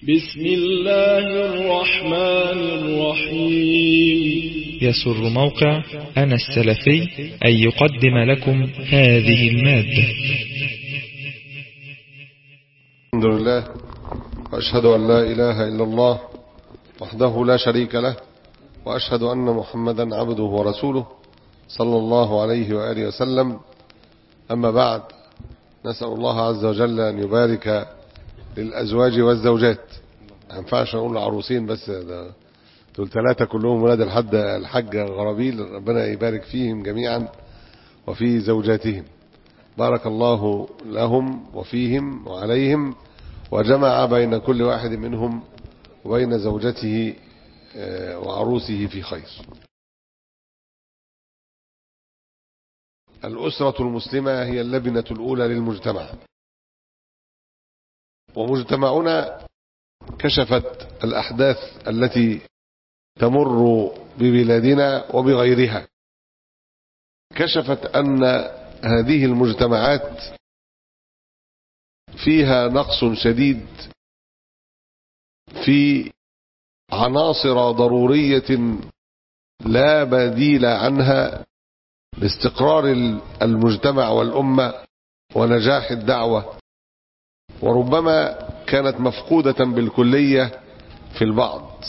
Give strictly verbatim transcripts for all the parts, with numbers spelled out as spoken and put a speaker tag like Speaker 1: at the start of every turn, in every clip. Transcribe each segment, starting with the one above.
Speaker 1: بسم الله الرحمن الرحيم.
Speaker 2: يسر موقع أنا السلفي أن يقدم لكم هذه المادة.
Speaker 3: الحمد لله، وأشهد أن لا إله إلا الله وحده لا شريك له، وأشهد أن محمدا عبده ورسوله صلى الله عليه وآله وسلم. أما بعد، نسأل الله عز وجل أن يبارك للأزواج والزوجات. ما ينفعش نقول العروسين بس، دول ثلاثة كلهم ولاد الحد الحج غرابيل، ربنا يبارك فيهم جميعا وفي زوجاتهم. بارك الله لهم وفيهم وعليهم، وجمع بين كل واحد منهم وبين زوجته وعروسه في خير. الأسرة المسلمة هي اللبنة الأولى للمجتمع، ومجتمعنا كشفت الأحداث التي تمر ببلادنا وبغيرها، كشفت أن هذه المجتمعات فيها نقص شديد في عناصر ضرورية لا بديل عنها لاستقرار المجتمع والأمة ونجاح الدعوة، وربما كانت مفقودة بالكلية في البعض،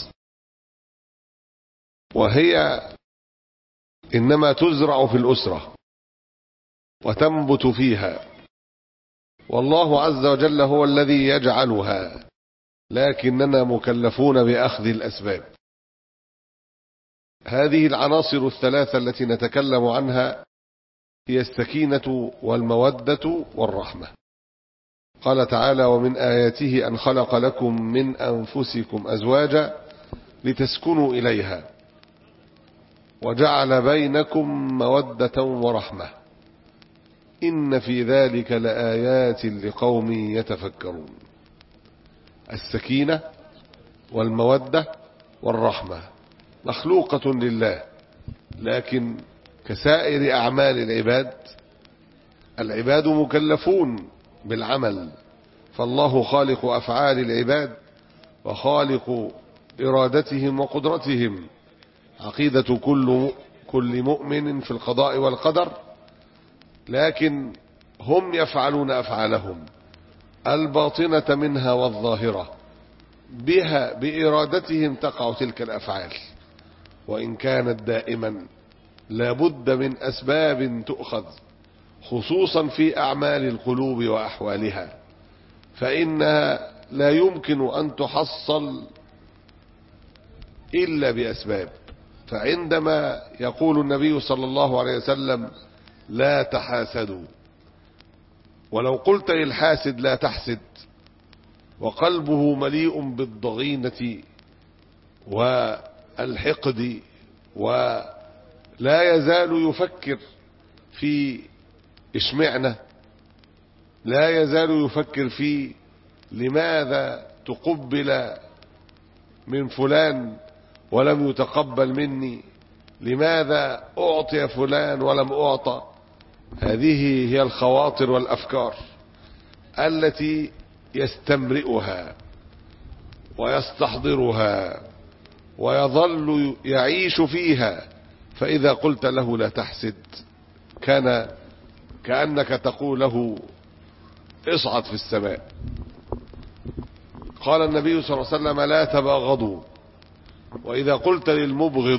Speaker 3: وهي إنما تزرع في الأسرة وتنبت فيها، والله عز وجل هو الذي يجعلها، لكننا مكلفون بأخذ الأسباب. هذه العناصر الثلاثة التي نتكلم عنها هي السكينة والمودة والرحمة. قال تعالى: ومن آياته أن خلق لكم من أنفسكم أزواجا لتسكنوا إليها وجعل بينكم مودة ورحمة إن في ذلك لآيات لقوم يتفكرون. السكينة والمودة والرحمة مخلوقة لله، لكن كسائر أعمال العباد، العباد مكلفون بالعمل، فالله خالق أفعال العباد وخالق إرادتهم وقدرتهم. عقيدة كل كل مؤمن في القضاء والقدر، لكن هم يفعلون أفعالهم الباطنة منها والظاهرة، بها بإرادتهم تقع تلك الأفعال، وإن كانت دائما لابد من أسباب تؤخذ، خصوصا في أعمال القلوب وأحوالها، فإنها لا يمكن أن تحصل إلا بأسباب. فعندما يقول النبي صلى الله عليه وسلم: لا تحاسدوا، ولو قلت للحاسد لا تحسد وقلبه مليء بالضغينة والحقد ولا يزال يفكر في اشمعنى، لا يزال يفكر في لماذا تقبل من فلان ولم يتقبل مني، لماذا أعطي فلان ولم أعطى. هذه هي الخواطر والأفكار التي يستمرئها ويستحضرها ويظل يعيش فيها. فإذا قلت له لا تحسد، كان كأنك تقول له اصعد في السماء. قال النبي صلى الله عليه وسلم: لا تباغضوا. وإذا قلت للمبغض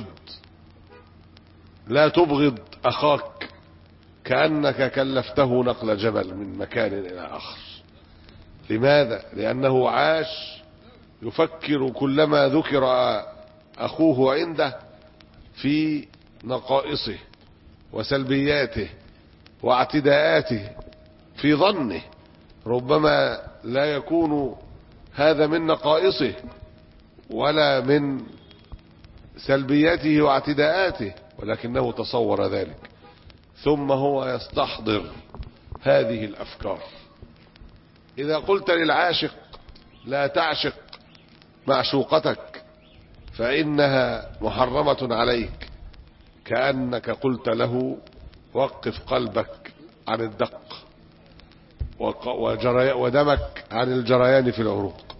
Speaker 3: لا تبغض أخاك، كأنك كلفته نقل جبل من مكان إلى آخر. لماذا؟ لأنه عاش يفكر كلما ذكر أخوه عنده في نقائصه وسلبياته واعتداءاته، في ظنه ربما لا يكون هذا من نقائصه ولا من سلبياته واعتداءاته، ولكنه تصور ذلك، ثم هو يستحضر هذه الأفكار. إذا قلت للعاشق لا تعشق معشوقتك فإنها محرمة عليك، كأنك قلت له وقف قلبك عن الدق ودمك عن الجريان في العروق.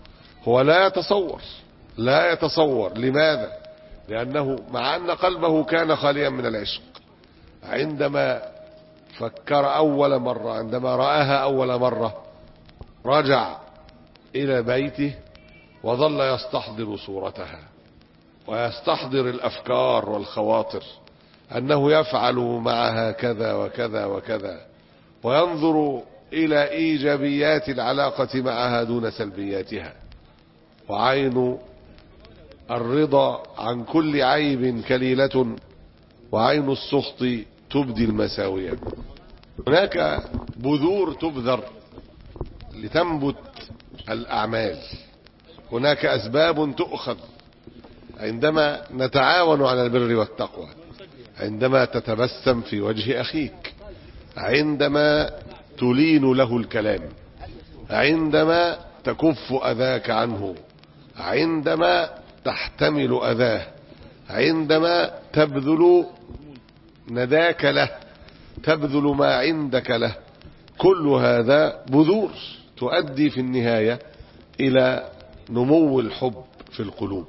Speaker 3: هو لا يتصور لا يتصور لماذا؟ لأنه مع أن قلبه كان خاليا من العشق، عندما فكر أول مرة، عندما رآها أول مرة، رجع إلى بيته وظل يستحضر صورتها ويستحضر الأفكار والخواطر أنه يفعل معها كذا وكذا وكذا، وينظر إلى إيجابيات العلاقة معها دون سلبياتها. وعين الرضا عن كل عيب كليلة، وعين السخط تبدي المساوية. هناك بذور تبذر لتنبت الأعمال، هناك أسباب تؤخذ عندما نتعاون على البر والتقوى، عندما تتبسم في وجه أخيك، عندما تلين له الكلام، عندما تكف أذاك عنه، عندما تحتمل أذاه، عندما تبذل نداك له، تبذل ما عندك له. كل هذا بذور تؤدي في النهاية إلى نمو الحب في القلوب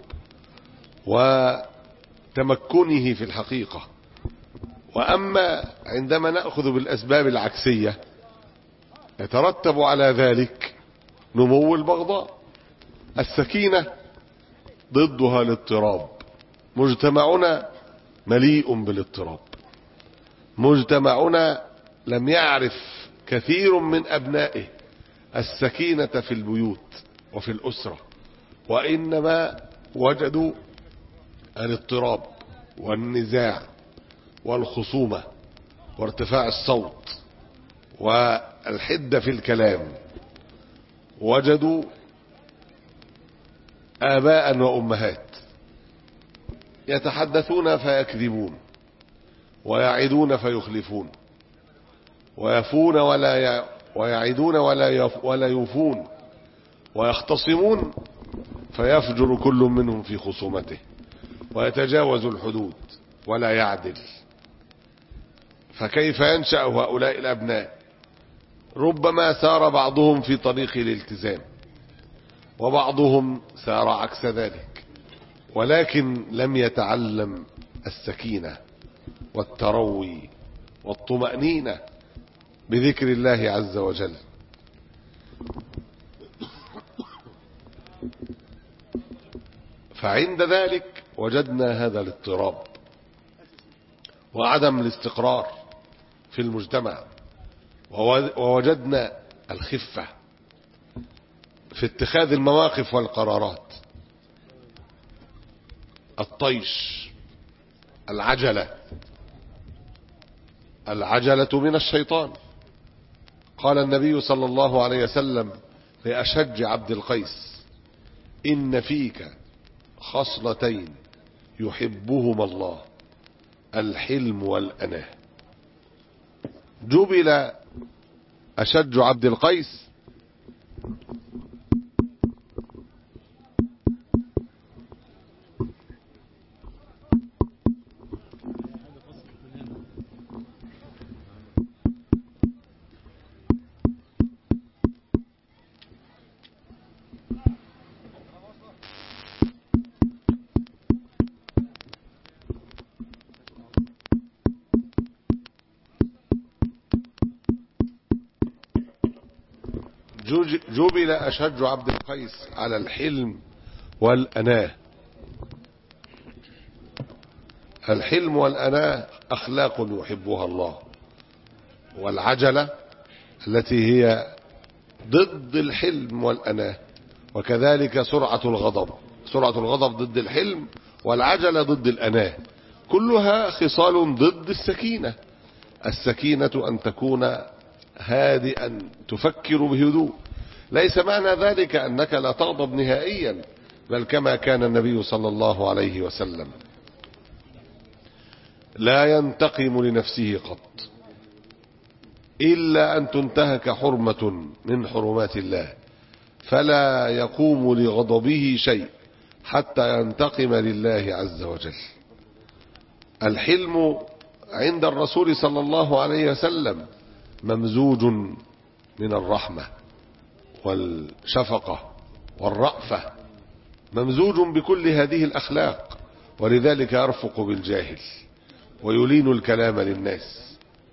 Speaker 3: وتمكنه في الحقيقة. وأما عندما نأخذ بالأسباب العكسية يترتب على ذلك نمو البغضاء. السكينة ضدها الاضطراب. مجتمعنا مليء بالاضطراب، مجتمعنا لم يعرف كثير من أبنائه السكينة في البيوت وفي الأسرة، وإنما وجدوا الاضطراب والنزاع والخصومة وارتفاع الصوت والحدة في الكلام. وجدوا آباء وأمهات يتحدثون فيكذبون، ويعدون فيخلفون، ويفون ولا ي... ويعدون ولا يف... ولا يوفون، ويختصمون فيفجر كل منهم في خصومته، ويتجاوز الحدود ولا يعدل. فكيف ينشأ هؤلاء الأبناء؟ ربما سار بعضهم في طريق الالتزام، وبعضهم سار عكس ذلك، ولكن لم يتعلم السكينة والتروي والطمأنينة بذكر الله عز وجل. فعند ذلك وجدنا هذا الاضطراب وعدم الاستقرار في المجتمع، ووجدنا الخفة في اتخاذ المواقف والقرارات، الطيش، العجلة. العجلة من الشيطان. قال النبي صلى الله عليه وسلم لأشج عبد القيس: إن فيك خصلتين يحبهما الله، الحلم والأناه. جبل أشج عبد القيس جبل أشج عبد القيس على الحلم والأناه. الحلم والأناه أخلاق يحبها الله، والعجلة التي هي ضد الحلم والأناه، وكذلك سرعة الغضب. سرعة الغضب ضد الحلم، والعجلة ضد الأناه، كلها خصال ضد السكينة. السكينة أن تكون هادئا تفكر بهدوء. ليس معنى ذلك أنك لا تغضب نهائيا، بل كما كان النبي صلى الله عليه وسلم لا ينتقم لنفسه قط إلا أن تنتهك حرمة من حرمات الله، فلا يقوم لغضبه شيء حتى ينتقم لله عز وجل. الحلم عند الرسول صلى الله عليه وسلم ممزوج من الرحمة والشفقة والرأفة، ممزوج بكل هذه الأخلاق، ولذلك يرفق بالجاهل ويلين الكلام للناس،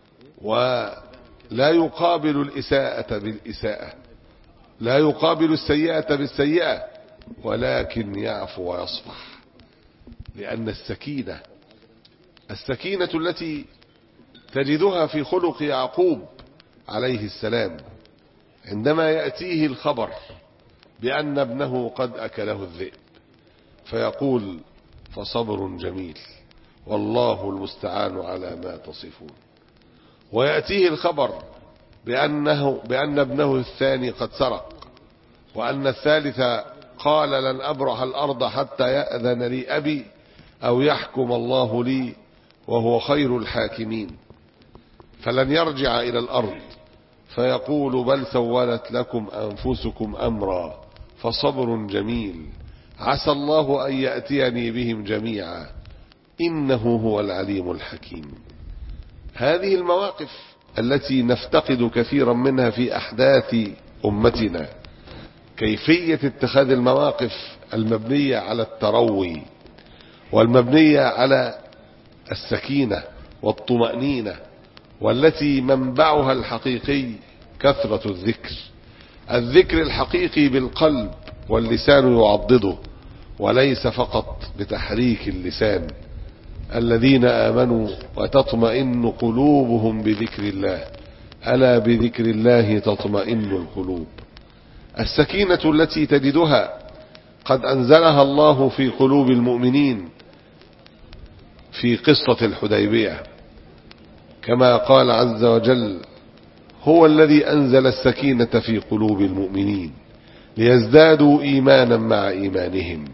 Speaker 3: ولا يقابل الإساءة بالإساءة، لا يقابل السيئة بالسيئة، ولكن يعفو ويصفح. لأن السكينة السكينة التي تجدها في خلق يعقوب عليه السلام عندما يأتيه الخبر بأن ابنه قد أكله الذئب فيقول فصبر جميل والله المستعان على ما تصفون، ويأتيه الخبر بأنه بأن ابنه الثاني قد سرق، وأن الثالث قال لن أبرح الأرض حتى يأذن لي أبي أو يحكم الله لي وهو خير الحاكمين، فلن يرجع إلى الأرض، فيقول بل سولت لكم أنفسكم أمرا فصبر جميل عسى الله أن يأتيني بهم جميعا إنه هو العليم الحكيم. هذه المواقف التي نفتقد كثيرا منها في أحداث أمتنا، كيفية اتخاذ المواقف المبنية على التروي والمبنية على السكينة والطمأنينة، والتي منبعها الحقيقي كثرة الذكر، الذكر الحقيقي بالقلب واللسان يعضده، وليس فقط بتحريك اللسان. الذين آمنوا وتطمئن قلوبهم بذكر الله ألا بذكر الله تطمئن القلوب. السكينة التي تجدها قد أنزلها الله في قلوب المؤمنين في قصة الحديبية، كما قال عز وجل هو الذي أنزل السكينة في قلوب المؤمنين ليزدادوا إيمانا مع إيمانهم.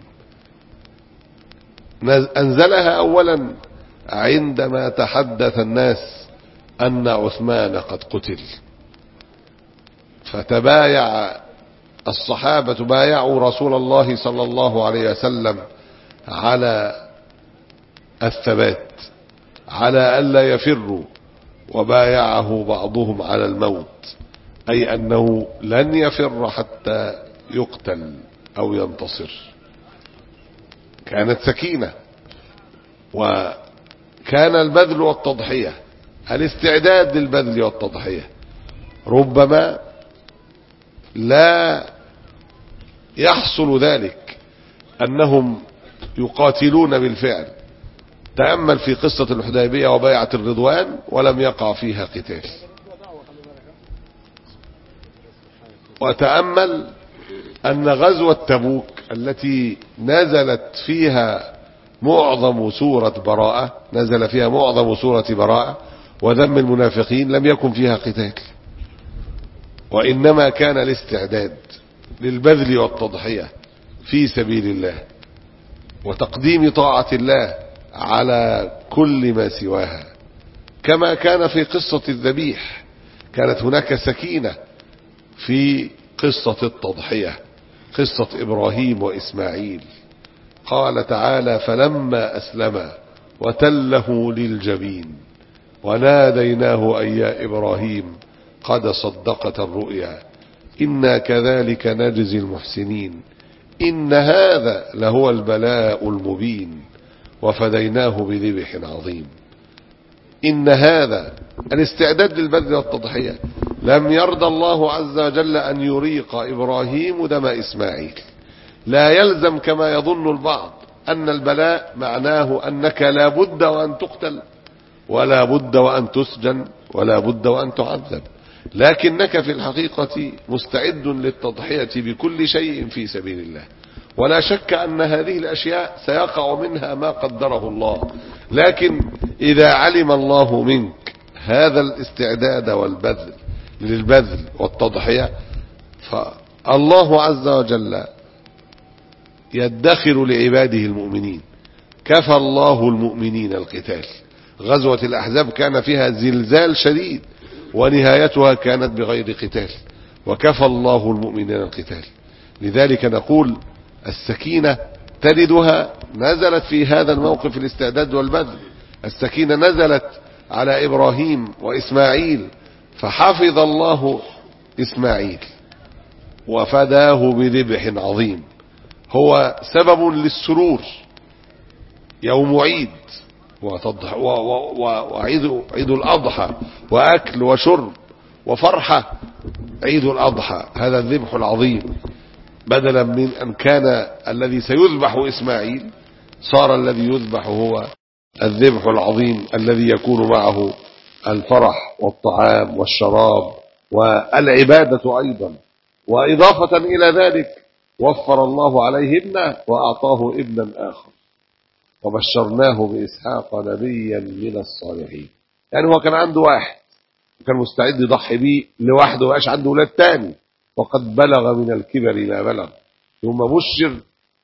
Speaker 3: أنزلها أولا عندما تحدث الناس أن عثمان قد قتل، فتبايع الصحابة بايعوا رسول الله صلى الله عليه وسلم على الثبات، على ألا يفروا، وبايعه بعضهم على الموت، أي أنه لن يفر حتى يقتل أو ينتصر. كانت سكينة، وكان البذل والتضحية، الاستعداد للبذل والتضحية. ربما لا يحصل ذلك أنهم يقاتلون بالفعل. تأمل في قصة الحديبية وبيعة الرضوان ولم يقع فيها قتال، وتأمل أن غزوة تبوك التي نزلت فيها معظم سورة براءة نزل فيها معظم سورة براءة وذم المنافقين لم يكن فيها قتال، وإنما كان الاستعداد للبذل والتضحية في سبيل الله وتقديم طاعة الله على كل ما سواها. كما كان في قصة الذبيح كانت هناك سكينة في قصة التضحية، قصة إبراهيم وإسماعيل. قال تعالى فلما أسلما وتله للجبين وناديناه أي يا إبراهيم قد صدقت الرؤيا إنا كذلك نجزي المحسنين إن هذا لهو البلاء المبين وفديناه بذبح عظيم. إن هذا الاستعداد للبذل والتضحية. لم يرضى الله عز وجل أن يريق إبراهيم دم إسماعيل. لا يلزم كما يظن البعض أن البلاء معناه أنك لا بد وأن تقتل ولا بد وأن تسجن ولا بد وأن تعذب، لكنك في الحقيقة مستعد للتضحية بكل شيء في سبيل الله. ولا شك أن هذه الأشياء سيقع منها ما قدره الله، لكن إذا علم الله منك هذا الاستعداد والبذل للبذل والتضحية فالله عز وجل يدخر لعباده المؤمنين. كفى الله المؤمنين القتال. غزوة الأحزاب كان فيها زلزال شديد ونهايتها كانت بغير قتال، وكفى الله المؤمنين القتال. لذلك نقول السكينة تجدها نزلت في هذا الموقف الاستعداد والبذل. السكينة نزلت على إبراهيم وإسماعيل فحفظ الله إسماعيل وفداه بذبح عظيم. هو سبب للسرور، يوم عيد وعيد عيد الأضحى، وأكل وشرب وفرحة عيد الأضحى، هذا الذبح العظيم. بدلا من أن كان الذي سيذبح إسماعيل، صار الذي يذبح هو الذبح العظيم الذي يكون معه الفرح والطعام والشراب والعبادة أيضا. وإضافة إلى ذلك وفر الله عليه ابنه وأعطاه ابنا آخر، وبشرناه بإسحاق نبيا من الصالحين. يعني هو كان عنده واحد وكان مستعد يضحي به لوحده، وقاش عنده ولاد تاني، وقد بلغ من الكبر ما بلغ، ثم بشر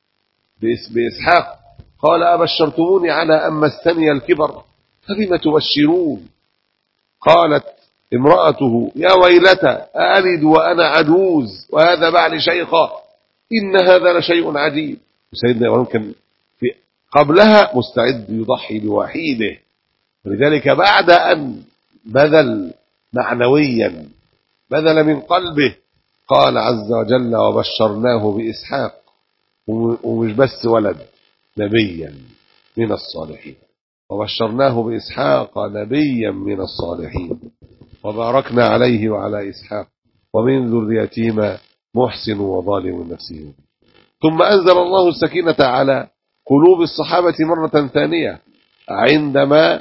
Speaker 3: بإسحاق. قال أبشرتموني على أن مسني الكبر فبم تبشرون؟ قالت امرأته يا ويلتى أألد وأنا عجوز وهذا بعلي شيخا إن هذا لشيء عجيب. سيدنا إبراهيم كان في قبلها مستعد يضحي بوحيده، ولذلك بعد أن بذل معنويا، بذل من قلبه، قال عز وجل وبشرناه بإسحاق، ومش بس ولد، نبيا من الصالحين. وبشرناه بإسحاق نبيا من الصالحين وباركنا عليه وعلى إسحاق ومن ذريتهما محسن وظالم نفسه. ثم أنزل الله السكينة على قلوب الصحابة مرة ثانية عندما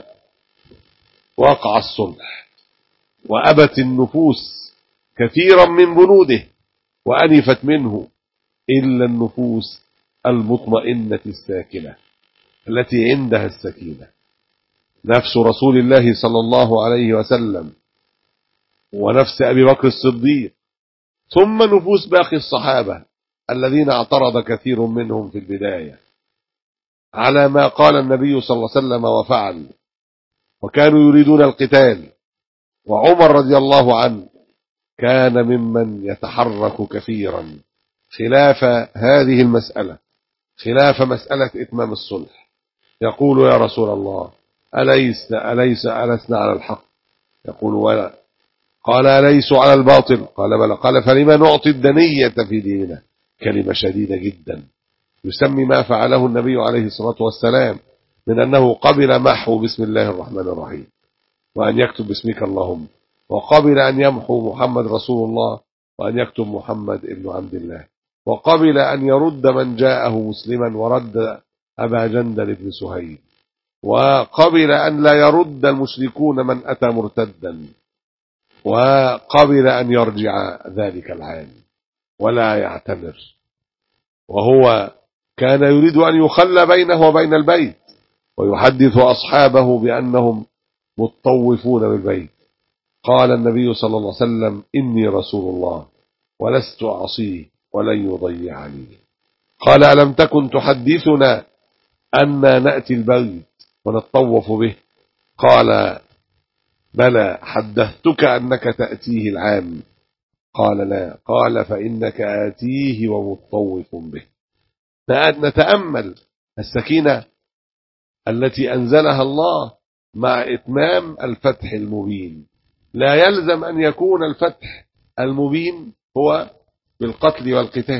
Speaker 3: وقع الصلح، وأبت النفوس كثيرا من بنوده وأنفت منه إلا النفوس المطمئنة الساكنة التي عندها السكينة، نفس رسول الله صلى الله عليه وسلم ونفس أبي بكر الصديق، ثم نفوس باقي الصحابة الذين اعترض كثير منهم في البداية على ما قال النبي صلى الله عليه وسلم وفعل، وكانوا يريدون القتال. وعمر رضي الله عنه كان ممن يتحرك كثيرا خلاف هذه المسألة، خلاف مسألة إتمام الصلح، يقول يا رسول الله أليس أليس ألسنا على الحق؟ يقول ولا. قال أليسوا على الباطل؟ قال بلى. قال فلما نعطي الدنية في ديننا؟ كلمة شديدة جدا يسمي ما فعله النبي عليه الصلاة والسلام من أنه قبل محو بسم الله الرحمن الرحيم وأن يكتب باسمك اللهم، وقبل أن يمحو محمد رسول الله وأن يكتب محمد ابن عبد الله، وقبل أن يرد من جاءه مسلما ورد أبا جندل بن سهيل، وقبل أن لا يرد المشركون من أتى مرتدا، وقبل أن يرجع ذلك العام ولا يعتمر. وهو كان يريد أن يخلى بينه وبين البيت ويحدث أصحابه بأنهم متطوفون بالبيت. قال النبي صلى الله عليه وسلم إني رسول الله ولست أعصيه ولن يضيعني. قال ألم تكن تحدثنا أن نأتي البيت ونتطوف به؟ قال بلى حدثتك أنك تأتيه العام. قال لا. قال فإنك آتيه ومتطوف به. نتأمل السكينة التي أنزلها الله مع إتمام الفتح المبين. لا يلزم أن يكون الفتح المبين هو بالقتل والقتال،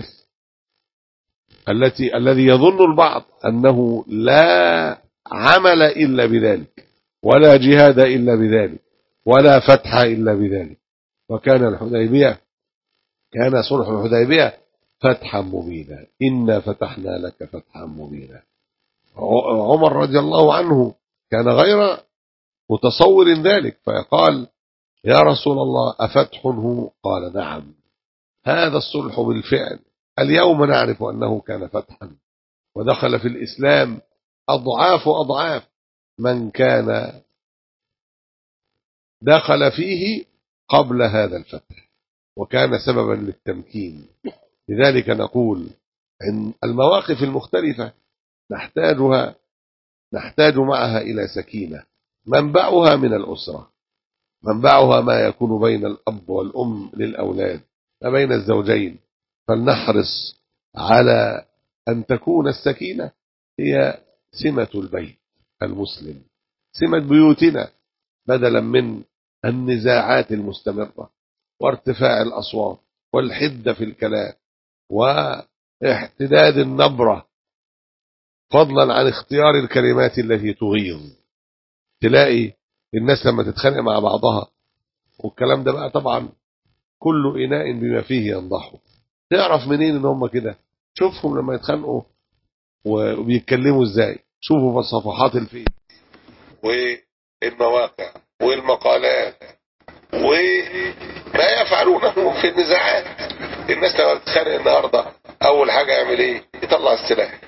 Speaker 3: التي الذي يظن البعض أنه لا عمل إلا بذلك، ولا جهاد إلا بذلك، ولا فتح إلا بذلك. وكان الحديبية كان صلح الحديبية فتحا مبينا، إنا فتحنا لك فتحا مبينا. عمر رضي الله عنه كان غير متصور ذلك، فقال يا رسول الله أفتح هو؟ قال نعم، هذا الصلح بالفعل اليوم نعرف أنه كان فتحا، ودخل في الإسلام أضعاف أضعاف من كان دخل فيه قبل هذا الفتح، وكان سببا للتمكين. لذلك نقول إن المواقف المختلفة نحتاجها نحتاج معها إلى سكينة، منبعها من الأسرة، منبعها ما يكون بين الأب والأم للأولاد، ما بين الزوجين. فلنحرص على أن تكون السكينة هي سمة البيت المسلم، سمة بيوتنا، بدلا من النزاعات المستمرة وارتفاع الأصوات والحدة في الكلام واحتداد النبرة، فضلا عن اختيار الكلمات التي تغيظ. تلاقي الناس لما تتخانق مع بعضها، والكلام ده بقى طبعا كل إناء بما فيه ينضحه. تعرف منين ان هم كده؟ شوفهم لما يتخانقوا وبيتكلموا ازاي. شوفوا في صفحات الفيس والمواقع والمقالات وما يفعلونه في النزاعات. الناس لما تتخانق النهارده اول حاجه يعمل ايه؟ يطلع السلاح.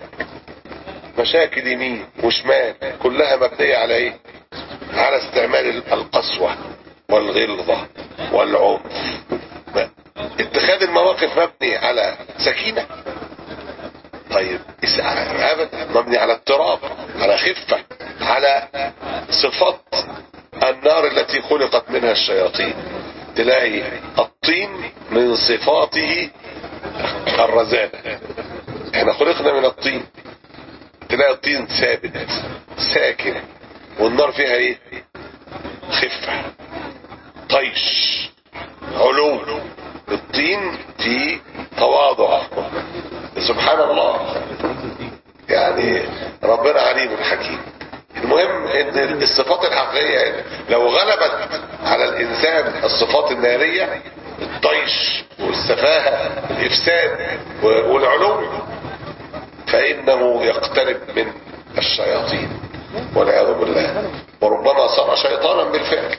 Speaker 3: مشاكل يمين وشمال كلها مبنيه على ايه؟ على استعمال القسوه والغلظه والعنف. اتخاذ المواقف مبني على سكينه؟ طيب ابدا، مبني على اضطراب، على خفه، على صفات النار التي خلقت منها الشياطين. تلاقي الطين من صفاته الرزانه. احنا خلقنا من الطين. تلاقي الطين ثابت ساكن، والنار فيها ايه؟ خفه، طيش، علو. الطين فيه تواضع. سبحان الله، يعني ربنا عليم حكيم. المهم ان الصفات الحقيقيه لو غلبت على الانسان الصفات الناريه، الطيش والسفاهه والافساد والعلو، فانه يقترب من الشياطين والعياذ بالله، وربما صار شيطانا بالفعل.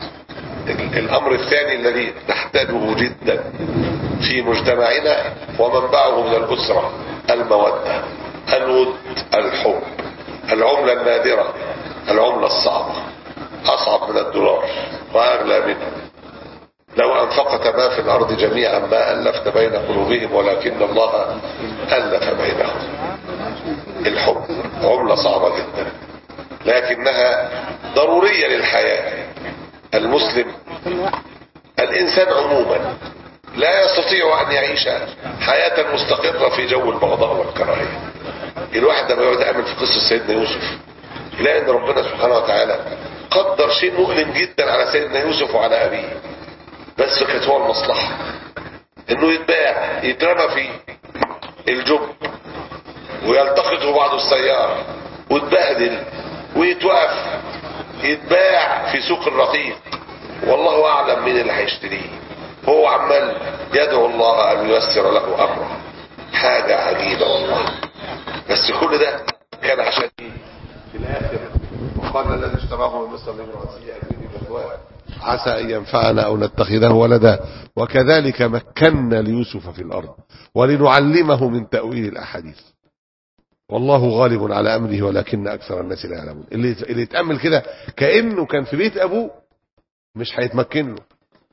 Speaker 3: الامر الثاني الذي نحتاجه جدا في مجتمعنا ومنبعه من الاسره الموده، الود، الحب، العمله النادره، العمله الصعبه، اصعب من الدولار واغلى منه. لو انفقت ما في الارض جميعا ما الفت بين قلوبهم ولكن الله الف بينهم. الحب عمله صعبه جدا، لكنها ضروريه للحياه. المسلم الانسان عموما لا يستطيع ان يعيش حياه مستقره في جو البغضاء والكراهيه. الواحد لما يقعد يعمل في قصه سيدنا يوسف يلاقي ان ربنا سبحانه وتعالى قدر شيء مؤلم جدا على سيدنا يوسف وعلى ابيه، بس كانت هو المصلحه انه يتباع، يترمى في الجب ويلتقطه بعض السياره ويتبهدل ويتوقف، يتباع في سوق الرقيق، والله اعلم مين اللي هيشتريه. هو عمال يدعو الله ان ييسر له امره. حاجه عجيبه والله. بس كل ده كان عشان ايه؟ في الاخر وقال الذي اشتراه من مصر لامراته اجرني مثواه عسى ان ينفعنا او نتخذه ولدا وكذلك مكنا ليوسف في الارض ولنعلمه من تاويل الاحاديث والله غالب على امره ولكن اكثر الناس لا يعلمون. اللي اللي يتامل كده كانه كان في بيت ابوه مش هيتمكن له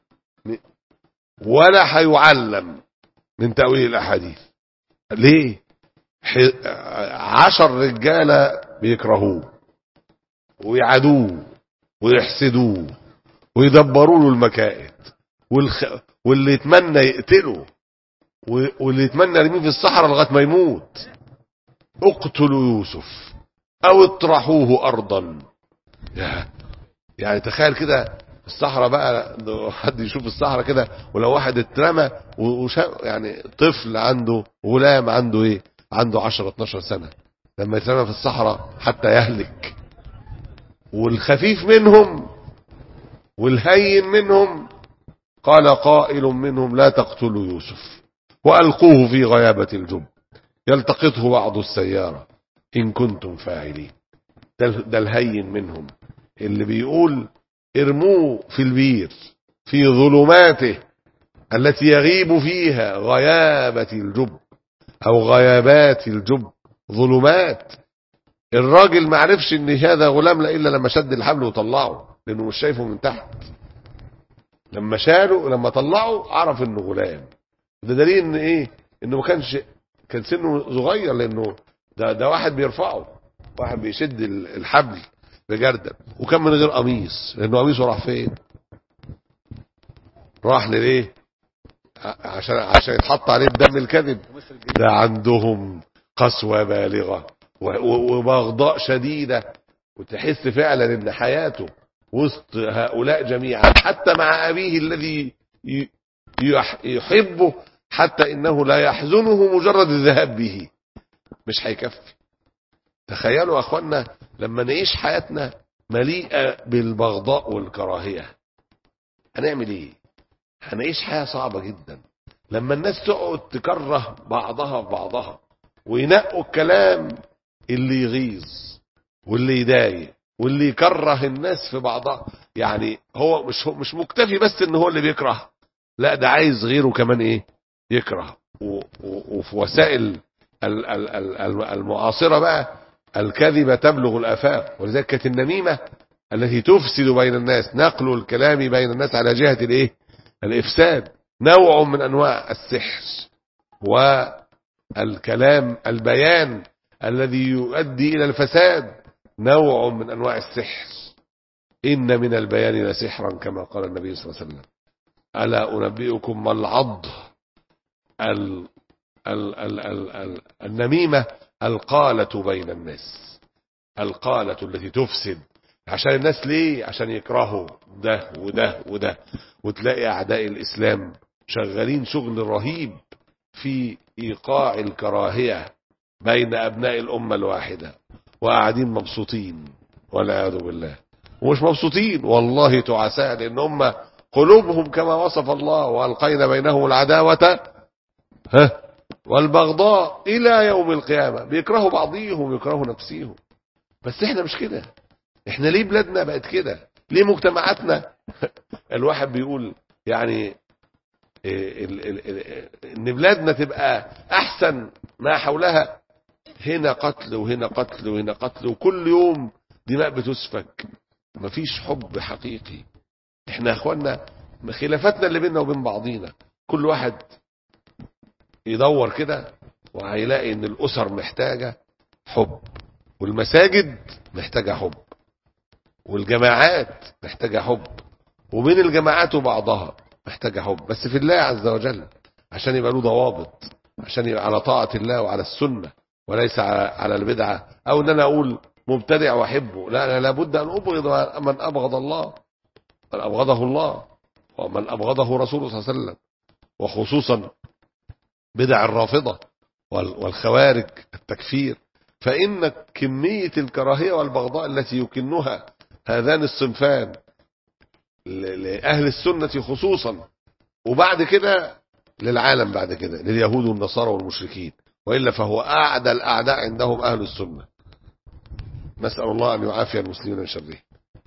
Speaker 3: ولا هيعلم من تاويل الاحاديث. ليه؟ عشر رجاله بيكرهوه ويعادوه ويحسدوه ويدبروا له المكائد، والخ... واللي يتمنى يقتله، واللي يتمنى يرميه في الصحراء لغايه ما يموت. اقتلوا يوسف او اطرحوه ارضا. يعني تخيل كده الصحراء بقى، حد يشوف الصحراء كده ولو واحد اترمى وشا يعني طفل عنده غلام عنده ايه عنده عشرة اتناشر سنة لما يترمى في الصحراء حتى يهلك. والخفيف منهم والهين منهم قال قائل منهم لا تقتلوا يوسف وألقوه في غيابة الجب يلتقطه بعض السيارة إن كنتم فاعلين. ده الهين منهم اللي بيقول ارموه في البير في ظلماته التي يغيب فيها غيابة الجب أو غيابات الجب، ظلمات. الراجل ما عرفش ان هذا غلام الا لما شد الحبل وطلعه، لانه مش شايفه من تحت. لما شاله لما طلعه عرف انه غلام. ده دليل ان ايه؟ انه ما كانش كان سنه صغير، لانه ده ده واحد بيرفعه، واحد بيشد الحبل بجردل، وكان من غير قميص، لانه قميصه راح فين؟ راح ليه؟ عشان عشان يتحط عليه الدم الكذب. ده عندهم قسوة بالغة وبغضاء شديدة، وتحس فعلا ان حياته وسط هؤلاء جميعا حتى مع ابيه الذي يحبه حتى إنه لا يحزنه مجرد الذهاب به، مش هيكفي. تخيلوا يا أخوانا لما نعيش حياتنا مليئة بالبغضاء والكراهية هنعمل إيه؟ هنعيش حياة صعبة جدا. لما الناس تقعد تكره بعضها بعضها وينقوا الكلام اللي يغيظ واللي يضايق واللي يكره الناس في بعضها، يعني هو مش هو مش مكتفي بس ان هو اللي بيكره، لا ده عايز غيره كمان ايه يكره. وفي وسائل المعاصرة بقى الكذبة تبلغ الآفاق، ولذلك كانت النميمة التي تفسد بين الناس، نقل الكلام بين الناس على جهة الايه الإفساد، نوع من أنواع السحر والكلام البيان الذي يؤدي إلى الفساد، نوع من أنواع السحر. إن من البيان لسحرا كما قال النبي صلى الله عليه وسلم. ألا أنبئكم ما العض ال ال ال ال ال النميمة القالة بين الناس، القالة التي تفسد. عشان الناس ليه؟ عشان يكرهوا ده وده وده، وتلاقي أعداء الإسلام شغالين شغل رهيب في إيقاع الكراهية بين أبناء الأمة الواحدة، وقاعدين مبسوطين والعياذ بالله. ومش مبسوطين والله تعساء، لأن هم قلوبهم كما وصف الله وألقينا بينهم العداوة ها والبغضاء إلى يوم القيامة، بيكرهوا بعضيهم ويكرهوا نفسيهم. بس احنا مش كده. احنا ليه بلادنا بقت كده؟ ليه مجتمعاتنا الواحد بيقول يعني ان بلادنا تبقى احسن ما حولها، هنا قتل وهنا قتل وهنا قتل، وكل يوم دماء بتسفك، مفيش حب حقيقي. احنا يا اخوانا خلافاتنا اللي بيننا وبين بعضينا، كل واحد يدور كده وهيلاقي ان الاسر محتاجة حب، والمساجد محتاجة حب، والجماعات محتاجة حب، وبين الجماعات وبعضها محتاجة حب، بس في الله عز وجل، عشان يبقى له ضوابط، عشان يبقى على طاعة الله وعلى السنة، وليس على البدعة، او ان انا اقول مبتدع واحبه. لا، انا لابد ان ابغض من ابغض الله، من ابغضه الله ومن ابغضه رسوله صلى الله عليه وسلم، وخصوصا بدع الرافضة والخوارج التكفير. فإن كمية الكراهية والبغضاء التي يكنها هذان الصنفان لأهل السنة خصوصا، وبعد كده للعالم، بعد كده لليهود والنصارى والمشركين، وإلا فهو أعدى الأعداء عندهم أهل السنة. نسأل الله أن يعافي المسلمين من شره.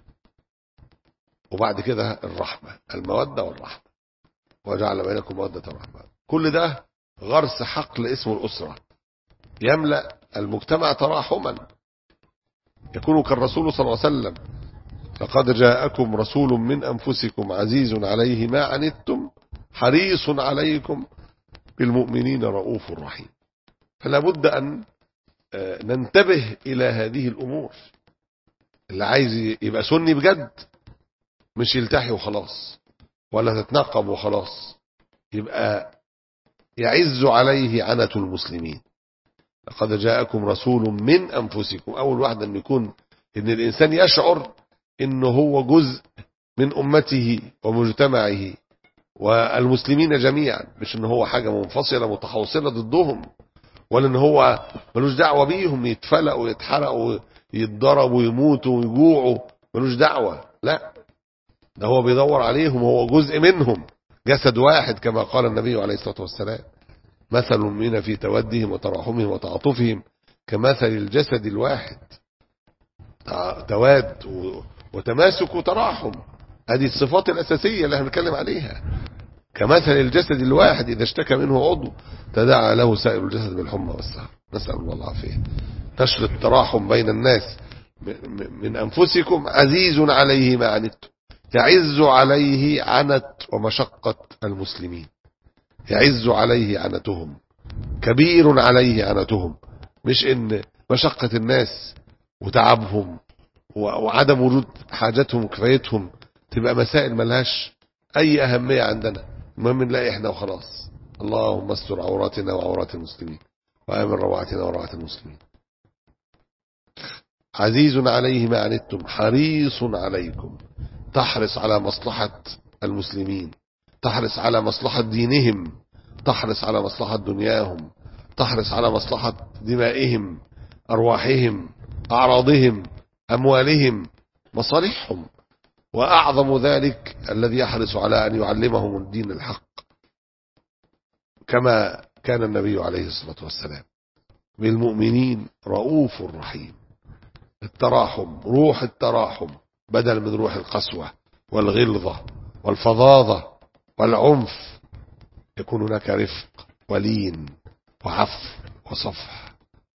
Speaker 3: وبعد كده الرحمة، المودة والرحمة، وجعل بينكم مودة ورحمة. كل ده غرس حقل اسمه الأسرة، يملأ المجتمع تراحما، يكون كالرسول صلى الله عليه وسلم: لقد جاءكم رسول من أنفسكم عزيز عليه ما عنتم حريص عليكم بالمؤمنين رؤوف رحيم. فلا بد أن ننتبه إلى هذه الأمور. اللي عايز يبقى سني بجد مش يلتحي وخلاص، ولا تتنقب وخلاص، يبقى يعز عليه عنة المسلمين. لقد جاءكم رسول من أنفسكم، أول واحد أن يكون إن الإنسان يشعر إنه هو جزء من أمته ومجتمعه والمسلمين جميعا، مش إنه هو حاجة منفصلة متحوصلة ضدهم، ولا إن هو ملوش دعوة بيهم، يتفلقوا ويتحرقوا ويتضربوا ويموتوا ويجوعوا، ملوش دعوة. لا، ده هو بيدور عليهم، هو جزء منهم، جسد واحد كما قال النبي عليه الصلاة والسلام: مثل المؤمنين في تودهم وتراحمهم وتعاطفهم كمثل الجسد الواحد. تواد وتماسك وتراحم، هذه الصفات الأساسية اللي احنا بنتكلم عليها. كمثل الجسد الواحد إذا اشتكى منه عضو تداعى له سائر الجسد بالحمى والسهر، نسأل الله العافية. نشر التراحم بين الناس: من أنفسكم عزيز عليه ما عنتم، يعز عليه عنت ومشقة المسلمين، يعز عليه عنتهم، كبير عليه عنتهم، مش ان مشقة الناس وتعبهم وعدم وجود حاجتهم وكفايتهم تبقى مسائل ملهاش اي اهمية عندنا، المهم نلاقي احنا وخلاص. اللهم استر عوراتنا وعورات المسلمين، وامن روعتنا وروعة المسلمين. عزيز عليه ما عنتم حريص عليكم، تحرص على مصلحة المسلمين، تحرص على مصلحة دينهم، تحرص على مصلحة دنياهم، تحرص على مصلحة دمائهم، أرواحهم، أعراضهم، أموالهم، مصالحهم. وأعظم ذلك الذي يحرص على أن يعلمهم الدين الحق، كما كان النبي عليه الصلاة والسلام بالمؤمنين رؤوف رحيم. التراحم، روح التراحم بدل من روح القسوة والغلظة والفظاظة والعنف، يكون هناك رفق ولين وعفو وصفح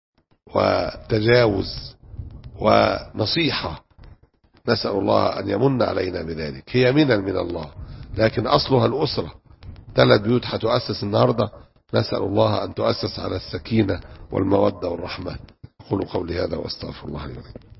Speaker 3: وتجاوز ونصيحة. نسأل الله أن يمن علينا بذلك. هي منا من الله، لكن أصلها الأسرة. ثلاث بيوت هتؤسس النهاردة، نسأل الله أن تؤسس على السكينة والمودة والرحمة. أقول قولي هذا واستغفر الله لي ولكم.